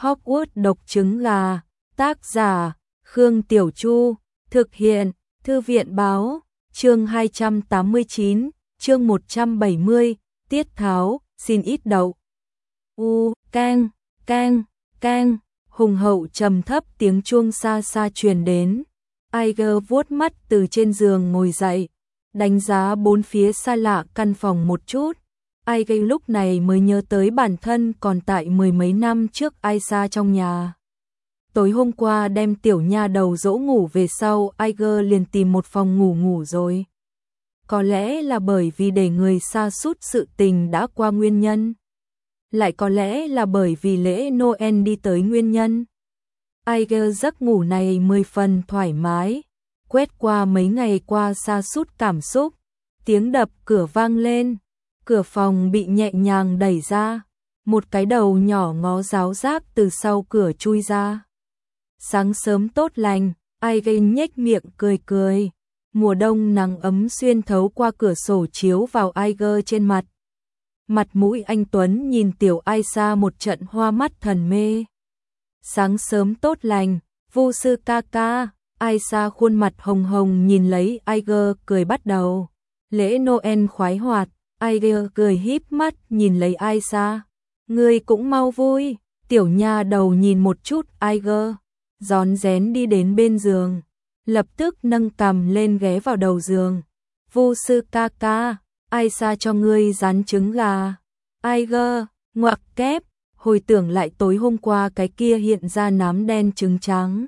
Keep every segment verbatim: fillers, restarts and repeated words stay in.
Hogwarts độc trứng gà, tác giả, Khương Tiểu Chu, thực hiện, Thư viện báo, chương hai trăm tám mươi chín, chương một trăm bảy mươi, tiết tháo, xin ít đậu. U, cang, cang, cang, hùng hậu trầm thấp tiếng chuông xa xa truyền đến. Iger vuốt mắt từ trên giường ngồi dậy, đánh giá bốn phía xa lạ căn phòng một chút. Iger lúc này mới nhớ tới bản thân còn tại mười mấy năm trước Aisa trong nhà. Tối hôm qua đem tiểu nha đầu dỗ ngủ về sau, Iger liền tìm một phòng ngủ ngủ rồi. Có lẽ là bởi vì để người sa sút sự tình đã qua nguyên nhân. Lại có lẽ là bởi vì lễ Noel đi tới nguyên nhân. Iger giấc ngủ này mười phần thoải mái, quét qua mấy ngày qua sa sút cảm xúc. Tiếng đập cửa vang lên, cửa phòng bị nhẹ nhàng đẩy ra, một cái đầu nhỏ ngó ráo rác từ sau cửa chui ra. Sáng sớm tốt lành, Iger nhếch miệng cười cười. Mùa đông nắng ấm xuyên thấu qua cửa sổ chiếu vào Iger trên mặt. Mặt mũi anh tuấn nhìn tiểu Aisa một trận hoa mắt thần mê. Sáng sớm tốt lành, Vu sư ca ca. Aisa khuôn mặt hồng hồng nhìn lấy Iger cười bắt đầu. Lễ Noel khoái hoạt. Iger cười híp mắt nhìn lấy Aisa. Ngươi cũng mau vui. Tiểu nha đầu nhìn một chút Iger, rón rén đi đến bên giường, lập tức nâng cằm lên ghé vào đầu giường. Vu sư ca ca, Aisa cho ngươi rán trứng gà. Iger, ngoặc kép, hồi tưởng lại tối hôm qua cái kia hiện ra nám đen trứng trắng.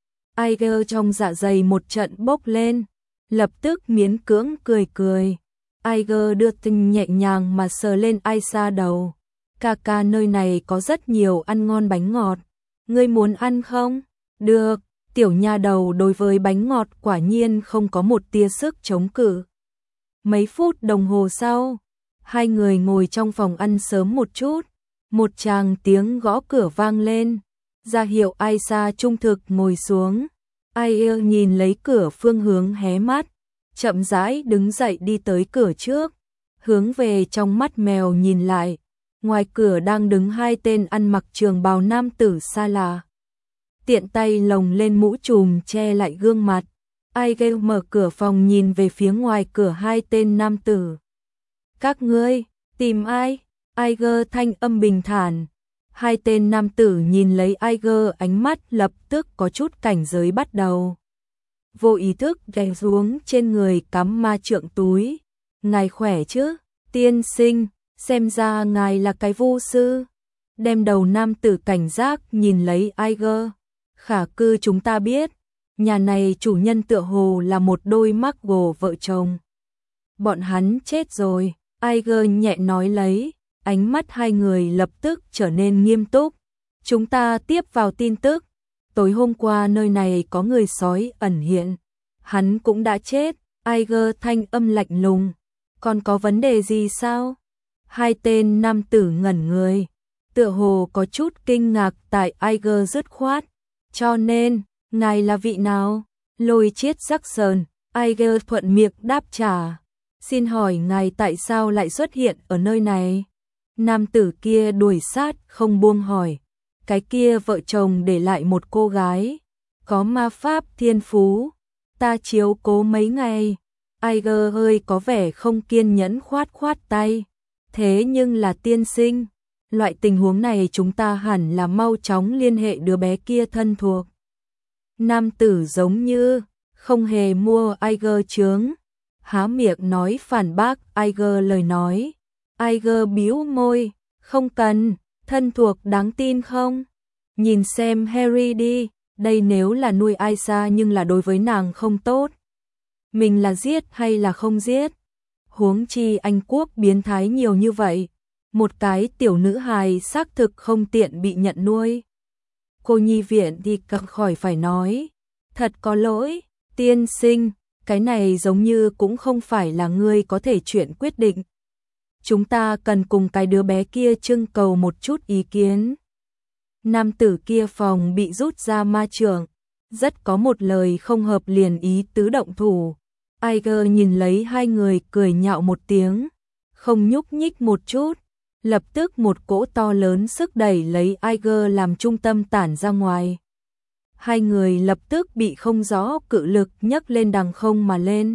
Iger trong dạ dày một trận bốc lên, lập tức miễn cưỡng cười cười. Iger đưa tinh nhẹ nhàng mà sờ lên Aisa đầu. Ca ca nơi này có rất nhiều ăn ngon bánh ngọt, ngươi muốn ăn không? Được, tiểu nha đầu đối với bánh ngọt quả nhiên không có một tia sức chống cự. Mấy phút đồng hồ sau, hai người ngồi trong phòng ăn sớm một chút, một tràng tiếng gõ cửa vang lên, ra hiệu Aisa trung thực ngồi xuống. Iger nhìn lấy cửa phương hướng hé mắt, chậm rãi đứng dậy đi tới cửa trước, hướng về trong mắt mèo nhìn lại. Ngoài cửa đang đứng hai tên ăn mặc trường bào nam tử xa lạ. Tiện tay lồng lên mũ trùm che lại gương mặt. Iger mở cửa phòng nhìn về phía ngoài cửa hai tên nam tử. Các ngươi, tìm ai? Iger thanh âm bình thản. Hai tên nam tử nhìn lấy Iger, ánh mắt lập tức có chút cảnh giới bắt đầu. Vô ý thức ghé xuống trên người cắm ma trượng túi. Ngài khỏe chứ? Tiên sinh, xem ra ngài là cái vu sư. Đem đầu nam tử cảnh giác nhìn lấy Iger. Khả cư chúng ta biết, nhà này chủ nhân tựa hồ là một đôi mắc gồ vợ chồng. Bọn hắn chết rồi, Iger nhẹ nói lấy, ánh mắt hai người lập tức trở nên nghiêm túc. Chúng ta tiếp vào tin tức, tối hôm qua nơi này có người sói ẩn hiện, hắn cũng đã chết. Iger thanh âm lạnh lùng, còn có vấn đề gì sao? Hai tên nam tử ngẩn người, tựa hồ có chút kinh ngạc tại Iger dứt khoát. Cho nên, ngài là vị nào? Lôi Chiết Jackson, Iger thuận miệng đáp trả. Xin hỏi ngài tại sao lại xuất hiện ở nơi này? Nam tử kia đuổi sát không buông hỏi. Cái kia vợ chồng để lại một cô gái, có ma pháp thiên phú, ta chiếu cố mấy ngày. Iger hơi có vẻ không kiên nhẫn khoát khoát tay. Thế nhưng là tiên sinh, loại tình huống này chúng ta hẳn là mau chóng liên hệ đứa bé kia thân thuộc. Nam tử giống như không hề mua Iger chướng, há miệng nói phản bác Iger lời nói. Iger bĩu môi, không cần, thân thuộc đáng tin không? Nhìn xem Harry đi, đây nếu là nuôi Aisa nhưng là đối với nàng không tốt. Mình là giết hay là không giết? Huống chi Anh quốc biến thái nhiều như vậy. Một cái tiểu nữ hài xác thực không tiện bị nhận nuôi. Cô nhi viện thì càng khỏi phải nói. Thật có lỗi, tiên sinh, cái này giống như cũng không phải là ngươi có thể chuyện quyết định. Chúng ta cần cùng cái đứa bé kia trưng cầu một chút ý kiến. Nam tử kia phòng bị rút ra ma trượng, rất có một lời không hợp liền ý tứ động thủ. Iger nhìn lấy hai người cười nhạo một tiếng, không nhúc nhích một chút. lập tức một cỗ to lớn sức đẩy lấy Aiger làm trung tâm tản ra ngoài. Hai người lập tức bị không rõ cự lực nhấc lên đằng không mà lên.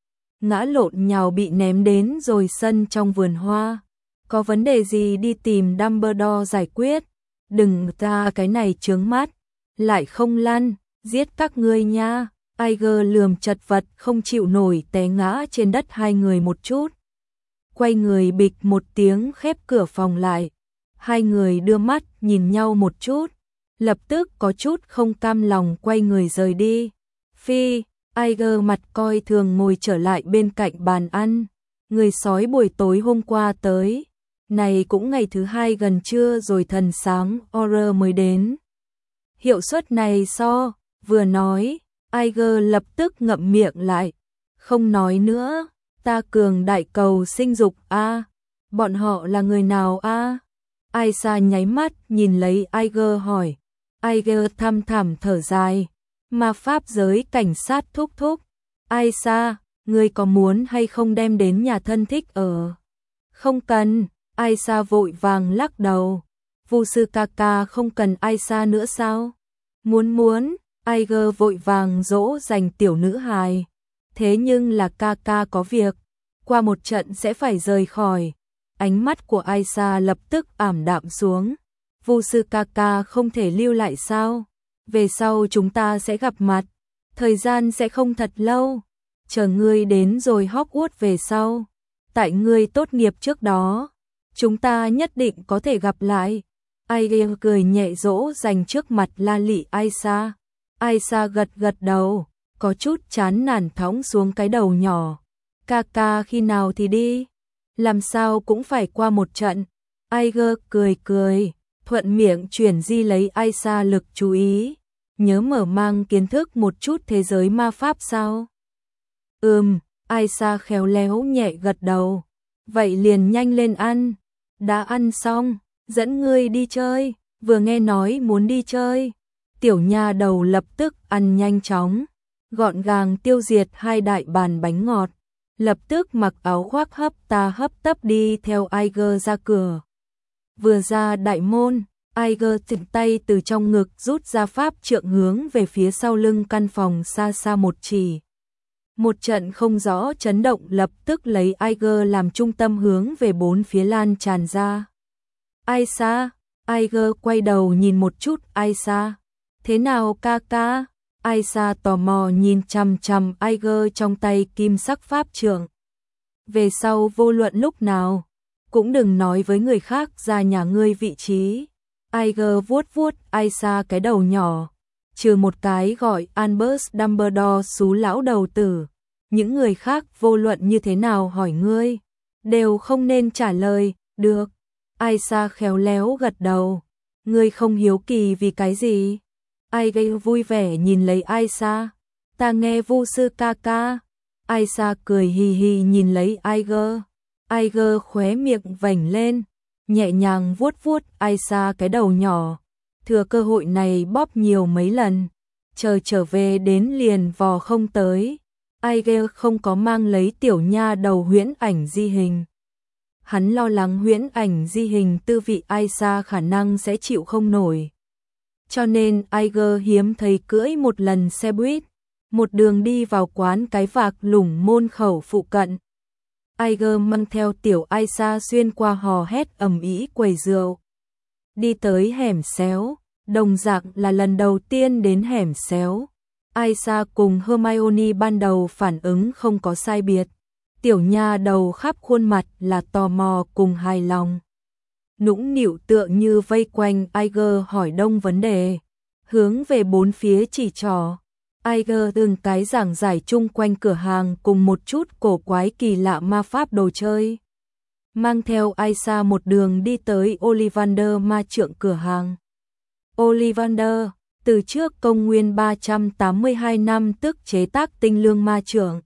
Ngã lộn nhào bị ném đến rồi sân trong vườn hoa. Có vấn đề gì đi tìm Dumbledore giải quyết. Đừng ta cái này chướng mắt. Lại không lăn, giết các ngươi nha. Aiger lườm chật vật không chịu nổi té ngã trên đất hai người một chút. Quay người bịch một tiếng khép cửa phòng lại. Hai người đưa mắt nhìn nhau một chút. Lập tức có chút không cam lòng quay người rời đi. Phi, Aiger mặt coi thường ngồi trở lại bên cạnh bàn ăn. Người sói buổi tối hôm qua tới. Này cũng ngày thứ hai gần trưa rồi thần sáng Auror mới đến. Hiệu suất này so, vừa nói, Aiger lập tức ngậm miệng lại. Không nói nữa, ta cường đại cầu sinh dục a. Bọn họ là người nào a? Aisa nháy mắt nhìn lấy Aiger hỏi. Aiger thăm thẳm thở dài. Ma pháp giới cảnh sát thúc thúc. Aisa, ngươi có muốn hay không đem đến nhà thân thích ở? Không cần, Aisa vội vàng lắc đầu. Vu sư Kaka không cần Aisa nữa sao? Muốn muốn, Aiger vội vàng dỗ dành tiểu nữ hài. Thế nhưng là Kaka có việc, qua một trận sẽ phải rời khỏi. Ánh mắt của Aisa lập tức ảm đạm xuống. Vu sư Kaka không thể lưu lại sao? Về sau chúng ta sẽ gặp mặt, thời gian sẽ không thật lâu. Chờ ngươi đến rồi Hogwarts về sau, tại ngươi tốt nghiệp trước đó, chúng ta nhất định có thể gặp lại. Aiger cười nhẹ dỗ dành trước mặt la lị Aisa. Aisa gật gật đầu, có chút chán nản thõng xuống cái đầu nhỏ. Kaka khi nào thì đi, làm sao cũng phải qua một trận. Aiger cười cười, thuận miệng chuyển di lấy Aisa lực chú ý. Nhớ mở mang kiến thức một chút thế giới ma pháp sao? Ừm, Aisa khéo léo nhẹ gật đầu. Vậy liền nhanh lên ăn. Đã ăn xong, dẫn ngươi đi chơi. Vừa nghe nói muốn đi chơi, tiểu nha đầu lập tức ăn nhanh chóng, gọn gàng tiêu diệt hai đại bàn bánh ngọt. Lập tức mặc áo khoác hấp ta hấp tấp đi theo Aiger ra cửa. Vừa ra đại môn, Aiger tỉnh tay từ trong ngực rút ra pháp trượng hướng về phía sau lưng căn phòng xa xa một chỉ. Một trận không rõ chấn động lập tức lấy Aiger làm trung tâm hướng về bốn phía lan tràn ra. Aisa, Aiger quay đầu nhìn một chút Aisa. Thế nào Kaka? Aisa tò mò nhìn chằm chằm Aiger trong tay kim sắc pháp trượng. Về sau vô luận lúc nào, cũng đừng nói với người khác ra nhà ngươi vị trí. Aiger vuốt vuốt Aisa cái đầu nhỏ, trừ một cái gọi Albus Dumbledore xú lão đầu tử. Những người khác vô luận như thế nào hỏi ngươi, đều không nên trả lời, được. Aisa khéo léo gật đầu. Ngươi không hiếu kỳ vì cái gì? Aiger vui vẻ nhìn lấy Aisa. Ta nghe Vu sư Kaka. Aisa cười hì hì nhìn lấy Aiger. Aiger khóe miệng vểnh lên, nhẹ nhàng vuốt vuốt Aisa cái đầu nhỏ. Thừa cơ hội này bóp nhiều mấy lần. Chờ trở về đến liền vò không tới. Aiger không có mang lấy tiểu nha đầu huyễn ảnh di hình. Hắn lo lắng huyễn ảnh di hình tư vị Aisa khả năng sẽ chịu không nổi. Cho nên Aiger hiếm thấy cưỡi một lần xe buýt, một đường đi vào quán cái vạc lủng môn khẩu phụ cận. Aiger mang theo tiểu Aisa xuyên qua hò hét ầm ĩ quầy rượu. Đi tới hẻm xéo, đồng dạng là lần đầu tiên đến hẻm xéo. Aisa cùng Hermione ban đầu phản ứng không có sai biệt. Tiểu nha đầu khắp khuôn mặt là tò mò cùng hài lòng. Nũng nịu tựa như vây quanh Aiger hỏi đông vấn đề, hướng về bốn phía chỉ trỏ. Aiger từng cái giảng giải chung quanh cửa hàng cùng một chút cổ quái kỳ lạ ma pháp đồ chơi. Mang theo Aisa một đường đi tới Ollivander ma trượng cửa hàng. Ollivander, từ trước công nguyên ba trăm tám mươi hai năm tức chế tác tinh lương ma trượng.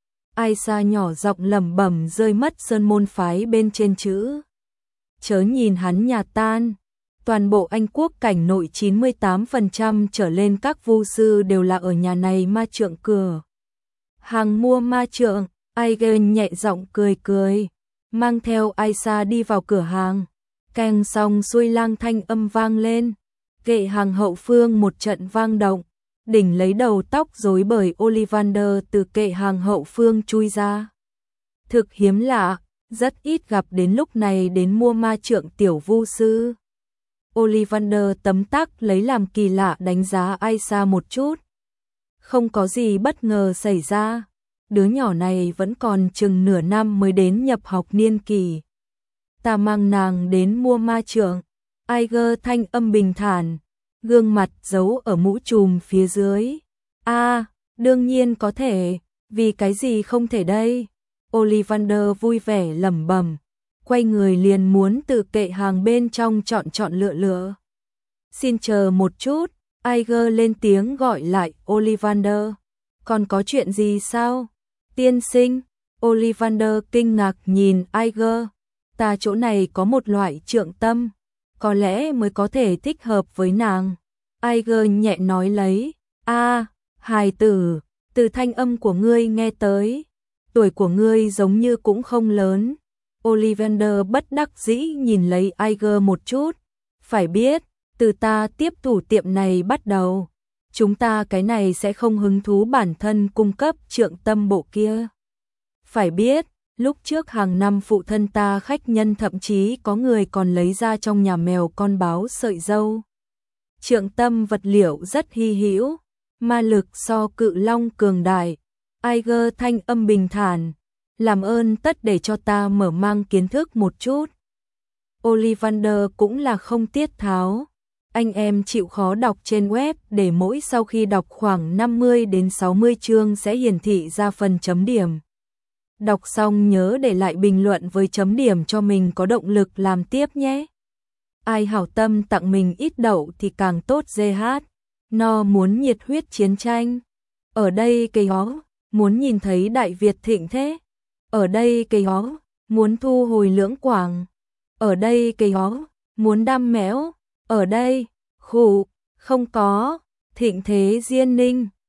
Aisa nhỏ giọng lẩm bẩm rơi mất sơn môn phái bên trên chữ. Chớ nhìn hắn nhà tan, toàn bộ Anh quốc cảnh nội chín mươi tám phần trăm trở lên các vu sư đều là ở nhà này ma trượng cửa hàng mua ma trượng. Aiger nhẹ giọng cười cười, mang theo Aisa đi vào cửa hàng. Keng xong xuôi lang thanh âm vang lên. Kệ hàng hậu phương một trận vang động. Đỉnh lấy đầu tóc rối bời Ollivander từ kệ hàng hậu phương chui ra. Thực hiếm lạ, rất ít gặp đến lúc này đến mua ma trượng tiểu vu sư. Ollivander tấm tắc lấy làm kỳ lạ đánh giá Aisha một chút. Không có gì bất ngờ xảy ra. Đứa nhỏ này vẫn còn chừng nửa năm mới đến nhập học niên kỳ. Ta mang nàng đến mua ma trượng. Aiger thanh âm bình thản, gương mặt giấu ở mũ trùm phía dưới. A, à, đương nhiên có thể, vì cái gì không thể đây? Ollivander vui vẻ lẩm bẩm, quay người liền muốn từ kệ hàng bên trong chọn chọn lựa lựa. Xin chờ một chút, Aiger lên tiếng gọi lại Ollivander. Còn có chuyện gì sao? Tiên sinh, Ollivander kinh ngạc nhìn Aiger. Ta chỗ này có một loại trượng tâm, có lẽ mới có thể thích hợp với nàng. Aiger nhẹ nói lấy. A, à, hài tử, từ thanh âm của ngươi nghe tới, tuổi của ngươi giống như cũng không lớn. Ollivander bất đắc dĩ nhìn lấy Aiger một chút. Phải biết, từ ta tiếp thủ tiệm này bắt đầu, chúng ta cái này sẽ không hứng thú bản thân cung cấp trượng tâm bộ kia. Phải biết, lúc trước hàng năm phụ thân ta khách nhân thậm chí có người còn lấy ra trong nhà mèo con báo sợi dâu. Trượng tâm vật liệu rất hy hữu, ma lực so cự long cường đại. Aiger thanh âm bình thản, làm ơn tất để cho ta mở mang kiến thức một chút. Ollivander cũng là không tiết tháo. Anh em chịu khó đọc trên web để mỗi sau khi đọc khoảng năm mươi đến sáu mươi chương sẽ hiển thị ra phần chấm điểm. Đọc xong nhớ để lại bình luận với chấm điểm cho mình có động lực làm tiếp nhé. Ai hảo tâm tặng mình ít đậu thì càng tốt dê hát. No muốn nhiệt huyết chiến tranh. Ở đây cây hó, muốn nhìn thấy Đại Việt thịnh thế. Ở đây cây hó, muốn thu hồi lưỡng quảng. Ở đây cây hó, muốn đam méo. Ở đây, khủ, không có, thịnh thế diên ninh.